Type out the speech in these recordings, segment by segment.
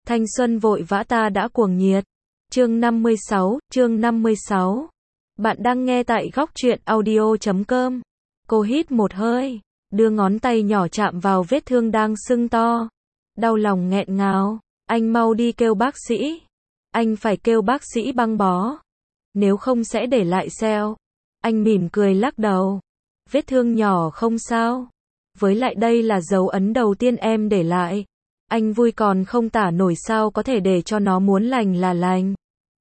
Thanh xuân vội vã ta đã cuồng nhiệt. Chương 56. Bạn đang nghe tại góc truyện audio.com. Cô hít một hơi, đưa ngón tay nhỏ chạm vào vết thương đang sưng to. Đau lòng nghẹn ngào, anh mau đi kêu bác sĩ. Anh phải kêu bác sĩ băng bó. Nếu không sẽ để lại sẹo. Anh mỉm cười lắc đầu. Vết thương nhỏ không sao. Với lại đây là dấu ấn đầu tiên em để lại. Anh vui còn không tả nổi sao có thể để cho nó muốn lành là lành.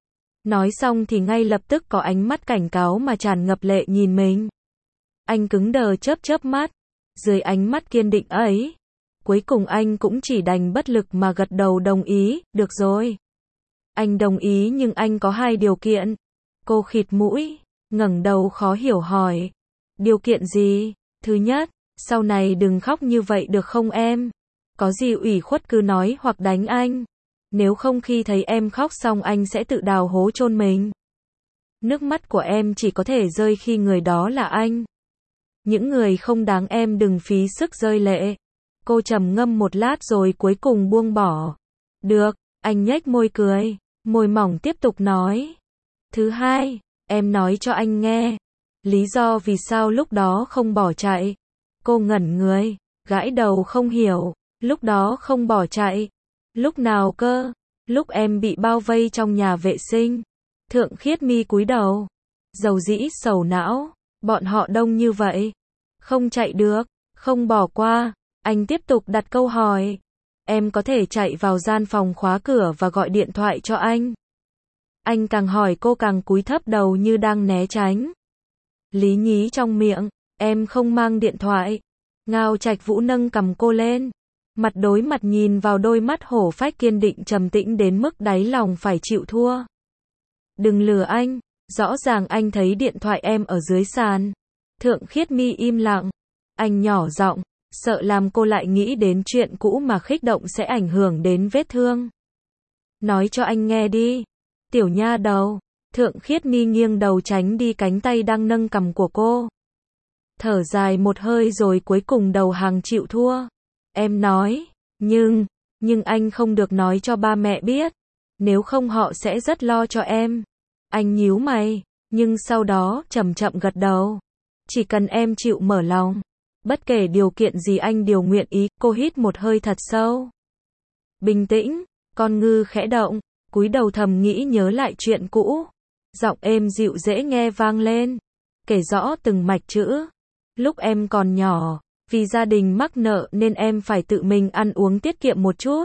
Nói xong thì ngay lập tức có ánh mắt cảnh cáo mà tràn ngập lệ nhìn mình. Anh cứng đờ chớp chớp mắt. Dưới ánh mắt kiên định ấy, cuối cùng anh cũng chỉ đành bất lực mà gật đầu đồng ý, được rồi. Anh đồng ý nhưng anh có 2 điều kiện. Cô khịt mũi, ngẩng đầu khó hiểu hỏi. Điều kiện gì? Thứ nhất, sau này đừng khóc như vậy được không em? Có gì ủy khuất cứ nói hoặc đánh anh. Nếu không khi thấy em khóc xong anh sẽ tự đào hố chôn mình. Nước mắt của em chỉ có thể rơi khi người đó là anh. Những người không đáng em đừng phí sức rơi lệ. Cô trầm ngâm một lát rồi cuối cùng buông bỏ. Được, anh nhếch môi cười, môi mỏng tiếp tục nói. Thứ hai, em nói cho anh nghe. Lý do vì sao lúc đó không bỏ chạy. Cô ngẩn người, gãi đầu không hiểu. Lúc đó không bỏ chạy. Lúc nào cơ? Lúc em bị bao vây trong nhà vệ sinh. Thượng Khiết Mi cúi đầu. Dầu dĩ sầu não. Bọn họ đông như vậy. Không chạy được. Không bỏ qua. Anh tiếp tục đặt câu hỏi. Em có thể chạy vào gian phòng khóa cửa và gọi điện thoại cho anh. Anh càng hỏi cô càng cúi thấp đầu như đang né tránh. Lý nhí trong miệng. Em không mang điện thoại. Ngao Trạch Vũ nâng cầm cô lên. Mặt đối mặt nhìn vào đôi mắt hổ phách kiên định trầm tĩnh đến mức đáy lòng phải chịu thua. Đừng lừa anh, rõ ràng anh thấy điện thoại em ở dưới sàn. Thượng Khiết Mi im lặng. Anh nhỏ giọng, sợ làm cô lại nghĩ đến chuyện cũ mà kích động sẽ ảnh hưởng đến vết thương. Nói cho anh nghe đi. Tiểu nha đầu. Thượng Khiết Mi nghiêng đầu tránh đi cánh tay đang nâng cằm của cô. Thở dài một hơi rồi cuối cùng đầu hàng chịu thua. Em nói, nhưng anh không được nói cho ba mẹ biết. Nếu không họ sẽ rất lo cho em. Anh nhíu mày, nhưng sau đó chậm chậm gật đầu. Chỉ cần em chịu mở lòng. Bất kể điều kiện gì anh đều nguyện ý. Cô hít một hơi thật sâu. Bình tĩnh, con ngư khẽ động, cúi đầu thầm nghĩ nhớ lại chuyện cũ. Giọng êm dịu dễ nghe vang lên. Kể rõ từng mạch chữ. Lúc em còn nhỏ. Vì gia đình mắc nợ nên em phải tự mình ăn uống tiết kiệm một chút.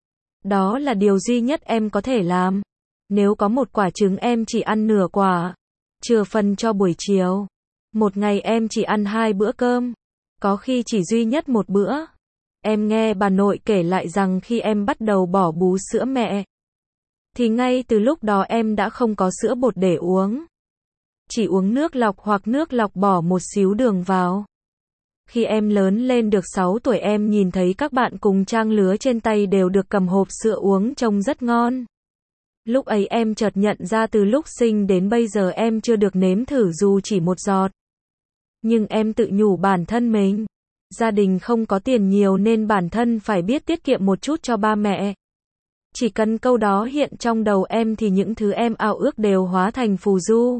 Đó là điều duy nhất em có thể làm. Nếu có một quả trứng em chỉ ăn nửa quả. Chừa phần cho buổi chiều. Một ngày em chỉ ăn 2 bữa cơm. Có khi chỉ duy nhất một bữa. Em nghe bà nội kể lại rằng khi em bắt đầu bỏ bú sữa mẹ. Thì ngay từ lúc đó em đã không có sữa bột để uống. Chỉ uống nước lọc hoặc nước lọc bỏ một xíu đường vào. Khi em lớn lên được 6 tuổi em nhìn thấy các bạn cùng trang lứa trên tay đều được cầm hộp sữa uống trông rất ngon. Lúc ấy em chợt nhận ra từ lúc sinh đến bây giờ em chưa được nếm thử dù chỉ một giọt. Nhưng em tự nhủ bản thân mình. Gia đình không có tiền nhiều nên bản thân phải biết tiết kiệm một chút cho ba mẹ. Chỉ cần câu đó hiện trong đầu em thì những thứ em ao ước đều hóa thành phù du.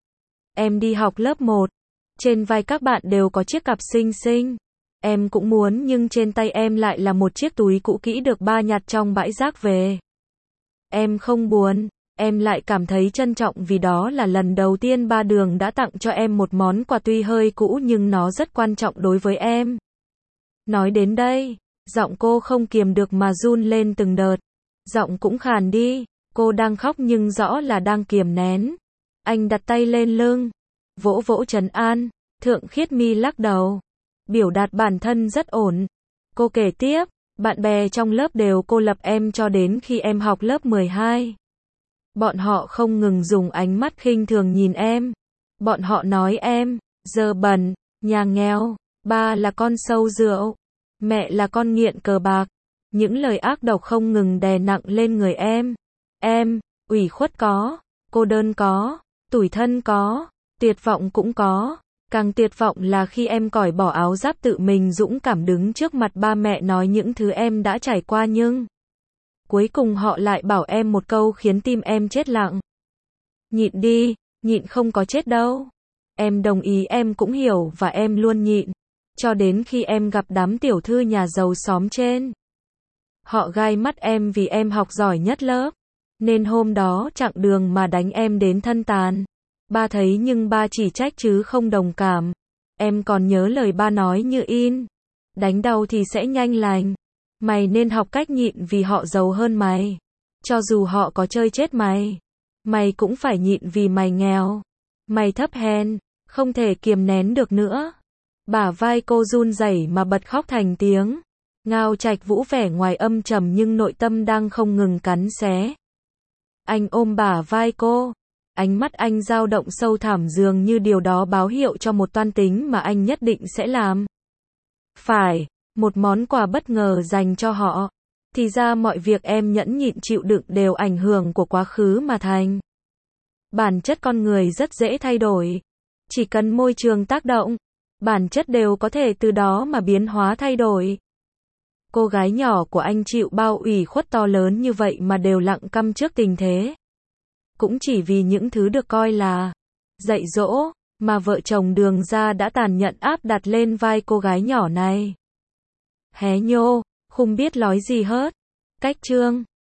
Em đi học lớp 1. Trên vai các bạn đều có chiếc cặp xinh xinh. Em cũng muốn nhưng trên tay em lại là một chiếc túi cũ kỹ được ba nhặt trong bãi rác về. Em không buồn, em lại cảm thấy trân trọng vì đó là lần đầu tiên ba Đường đã tặng cho em một món quà tuy hơi cũ nhưng nó rất quan trọng đối với em. Nói đến đây, giọng cô không kiềm được mà run lên từng đợt. Giọng cũng khàn đi, cô đang khóc nhưng rõ là đang kiềm nén. Anh đặt tay lên lưng. Vỗ vỗ trấn an. Thượng Khiết Mi lắc đầu. Biểu đạt bản thân rất ổn. Cô kể tiếp. Bạn bè trong lớp đều cô lập em cho đến khi em học lớp 12. Bọn họ không ngừng dùng ánh mắt khinh thường nhìn em. Bọn họ nói em dơ bẩn, nhà nghèo, ba là con sâu rượu, mẹ là con nghiện cờ bạc. Những lời ác độc không ngừng đè nặng lên người em. Em ủy khuất có, cô đơn có, tủi thân có, tuyệt vọng cũng có. Càng tuyệt vọng là khi em cởi bỏ áo giáp tự mình dũng cảm đứng trước mặt ba mẹ nói những thứ em đã trải qua nhưng Cuối cùng họ lại bảo em một câu khiến tim em chết lặng. Nhịn đi, nhịn không có chết đâu. Em đồng ý, em cũng hiểu và em luôn nhịn. Cho đến khi em gặp đám tiểu thư nhà giàu xóm trên. Họ gai mắt em vì em học giỏi nhất lớp. Nên hôm đó chặng đường mà đánh em đến thân tàn. Ba thấy nhưng ba chỉ trách chứ không đồng cảm. Em còn nhớ lời ba nói như in. Đánh đau thì sẽ nhanh lành. Mày nên học cách nhịn vì họ giàu hơn mày. Cho dù họ có chơi chết mày. Mày cũng phải nhịn vì mày nghèo. Mày thấp hèn, không thể kiềm nén được nữa. Bả vai cô run rẩy mà bật khóc thành tiếng. Ngao Trạch Vũ vẻ ngoài âm trầm nhưng nội tâm đang không ngừng cắn xé. Anh ôm bả vai cô. Ánh mắt anh dao động sâu thẳm dường như điều đó báo hiệu cho một toan tính mà anh nhất định sẽ làm. Phải, một món quà bất ngờ dành cho họ. Thì ra mọi việc em nhẫn nhịn chịu đựng đều ảnh hưởng của quá khứ mà thành. Bản chất con người rất dễ thay đổi. Chỉ cần môi trường tác động, bản chất đều có thể từ đó mà biến hóa thay đổi. Cô gái nhỏ của anh chịu bao ủy khuất to lớn như vậy mà đều lặng câm trước tình thế. Cũng chỉ vì những thứ được coi là dạy dỗ, mà vợ chồng Đường Gia đã tàn nhẫn áp đặt lên vai cô gái nhỏ này. Hé nhô, không biết nói gì hết. Cách chương